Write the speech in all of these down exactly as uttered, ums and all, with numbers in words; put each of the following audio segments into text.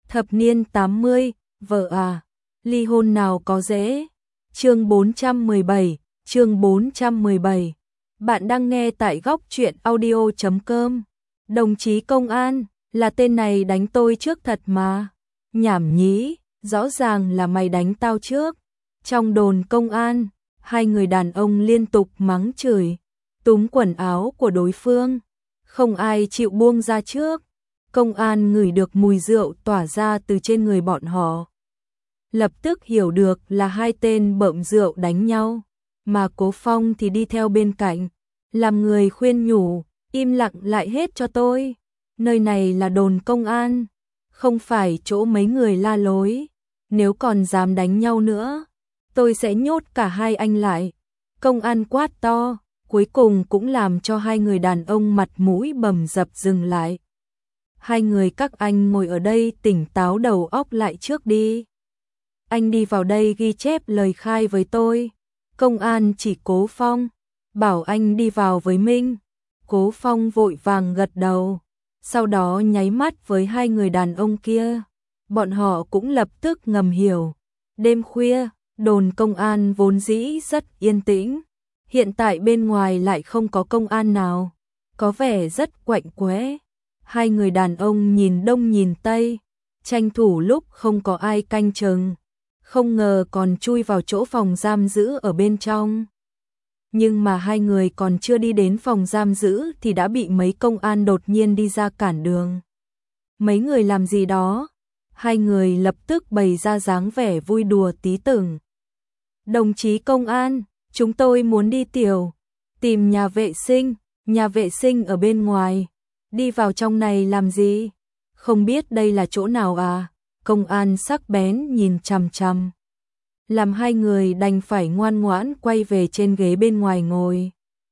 Thập niên tám mươi, vợ à, ly hôn nào có dễ. Chương bốn trăm mười bảy, chương bốn trăm mười bảy. Bạn đang nghe tại góc truyện audio chấm com. Đồng chí công an, là tên này đánh tôi trước thật mà. Nhảm nhí, rõ ràng là mày đánh tao trước. Trong đồn công an, hai người đàn ông liên tục mắng chửi, túm quần áo của đối phương. Không ai chịu buông ra trước. Công an ngửi được mùi rượu tỏa ra từ trên người bọn họ. Lập tức hiểu được là hai tên bợm rượu đánh nhau, mà Cố Phong thì đi theo bên cạnh, làm người khuyên nhủ, im lặng lại hết cho tôi. Nơi này là đồn công an, không phải chỗ mấy người la lối. Nếu còn dám đánh nhau nữa, tôi sẽ nhốt cả hai anh lại. Công an quát to, cuối cùng cũng làm cho hai người đàn ông mặt mũi bầm dập dừng lại. Hai người các anh ngồi ở đây tỉnh táo đầu óc lại trước đi. Anh đi vào đây ghi chép lời khai với tôi. Công an chỉ Cố Phong, bảo anh đi vào với Minh. Cố Phong vội vàng gật đầu, sau đó nháy mắt với hai người đàn ông kia. Bọn họ cũng lập tức ngầm hiểu. Đêm khuya, đồn công an vốn dĩ rất yên tĩnh. Hiện tại bên ngoài lại không có công an nào, có vẻ rất quạnh quẽ. Hai người đàn ông nhìn đông nhìn tây, tranh thủ lúc không có ai canh chừng, không ngờ còn chui vào chỗ phòng giam giữ ở bên trong. Nhưng mà hai người còn chưa đi đến phòng giam giữ thì đã bị mấy công an đột nhiên đi ra cản đường. Mấy người làm gì đó? Hai người lập tức bày ra dáng vẻ vui đùa tí tưởng. Đồng chí công an, chúng tôi muốn đi tiểu, tìm nhà vệ sinh, nhà vệ sinh ở bên ngoài. Đi vào trong này làm gì? Không biết đây là chỗ nào à? Công an sắc bén nhìn chằm chằm. Làm hai người đành phải ngoan ngoãn quay về trên ghế bên ngoài ngồi.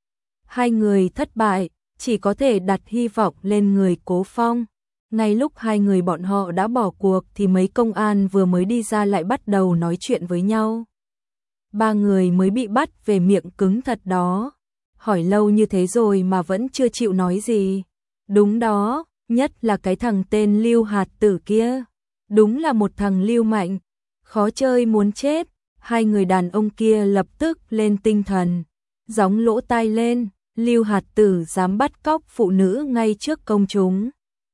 Hai người thất bại, chỉ có thể đặt hy vọng lên người Cố Phong. Ngay lúc hai người bọn họ đã bỏ cuộc thì mấy công an vừa mới đi ra lại bắt đầu nói chuyện với nhau. Ba người mới bị bắt về miệng cứng thật đó. Hỏi lâu như thế rồi mà vẫn chưa chịu nói gì. Đúng đó, nhất là cái thằng tên Lưu Hạt Tử kia. Đúng là một thằng lưu mạnh, khó chơi muốn chết. Hai người đàn ông kia lập tức lên tinh thần, gióng lỗ tai lên. Lưu Hạt Tử dám bắt cóc phụ nữ ngay trước công chúng,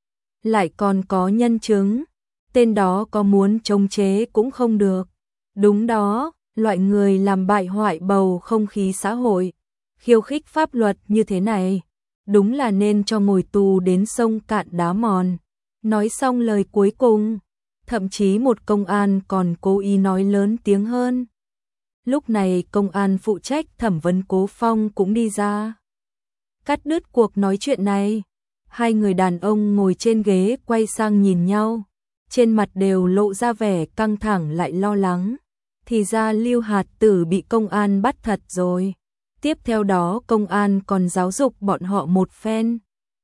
lại còn có nhân chứng. Tên đó có muốn chống chế cũng không được. Đúng đó, loại người làm bại hoại bầu không khí xã hội, khiêu khích pháp luật như thế này, đúng là nên cho ngồi tù đến sông cạn đá mòn. Nói xong lời cuối cùng, thậm chí một công an còn cố ý nói lớn tiếng hơn. Lúc này công an phụ trách thẩm vấn Cố Phong cũng đi ra, cắt đứt cuộc nói chuyện này. Hai người đàn ông ngồi trên ghế quay sang nhìn nhau, trên mặt đều lộ ra vẻ căng thẳng lại lo lắng. Thì ra Lưu Hạt Tử bị công an bắt thật rồi. Tiếp theo đó công an còn giáo dục bọn họ một phen,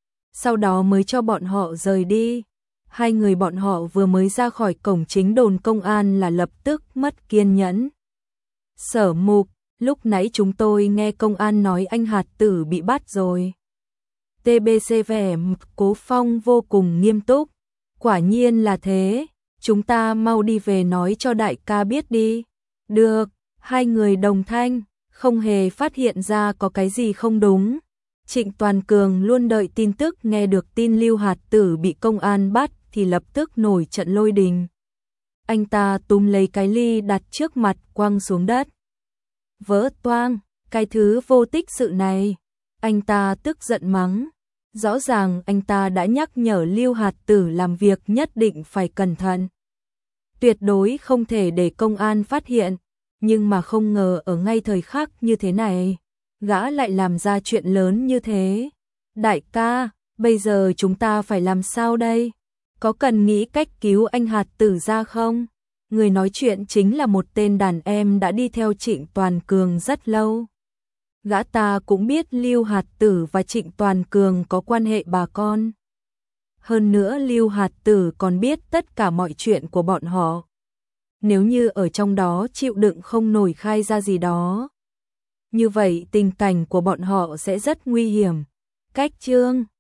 sau đó mới cho bọn họ rời đi. Hai người bọn họ vừa mới ra khỏi cổng chính đồn công an là lập tức mất kiên nhẫn. Sở Mục, lúc nãy chúng tôi nghe công an nói anh Hạt Tử bị bắt rồi. tê bê xê vẻ mặt Cố Phong vô cùng nghiêm túc. Quả nhiên là thế, chúng ta mau đi về nói cho đại ca biết đi. Được, hai người đồng thanh, không hề phát hiện ra có cái gì không đúng. Trịnh Toàn Cường luôn đợi tin tức, nghe được tin Lưu Hạt Tử bị công an bắt thì lập tức nổi trận lôi đình. Anh ta túm lấy cái ly đặt trước mặt quăng xuống đất. Vỡ toang, cái thứ vô tích sự này. Anh ta tức giận mắng. Rõ ràng anh ta đã nhắc nhở Lưu Hạt Tử làm việc nhất định phải cẩn thận, tuyệt đối không thể để công an phát hiện. Nhưng mà không ngờ ở ngay thời khắc như thế này, gã lại làm ra chuyện lớn như thế. Đại ca, bây giờ chúng ta phải làm sao đây? Có cần nghĩ cách cứu anh Hạt Tử ra không? Người nói chuyện chính là một tên đàn em đã đi theo Trịnh Toàn Cường rất lâu. Gã ta cũng biết Lưu Hạt Tử và Trịnh Toàn Cường có quan hệ bà con. Hơn nữa Lưu Hạt Tử còn biết tất cả mọi chuyện của bọn họ. Nếu như ở trong đó chịu đựng không nổi khai ra gì đó, như vậy tình cảnh của bọn họ sẽ rất nguy hiểm. Cách chương